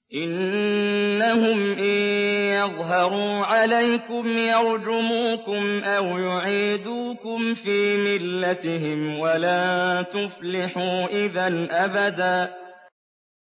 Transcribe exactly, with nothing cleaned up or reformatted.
إِنَّهُمْ إِن يَظْهَرُوا عَلَيْكُمْ يَرْجُمُوكُمْ أَوْ يُعِيدُوكُمْ فِي مِلَّتِهِمْ وَلَن تُفْلِحُوا إِذًا أَبَدًا